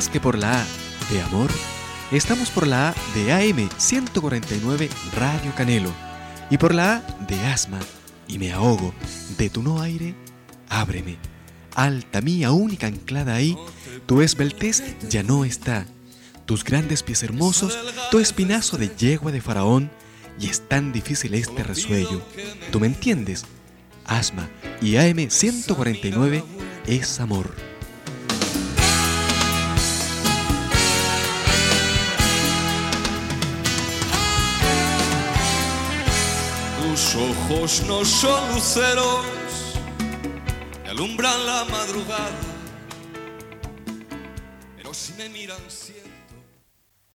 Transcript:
más que por la A de amor, estamos por la A de AM 149 Radio Canelo y por la A de asma y me ahogo, de tu no aire, ábreme. Alta mía única anclada ahí, tu esbeltez ya no está. Tus grandes pies hermosos, tu espinazo de yegua de faraón, y es tan difícil este resuello. ¿Tú me entiendes? Asma y AM 149 es amor. Tus ojos no son luceros que alumbran la madrugada, pero si me miran siempre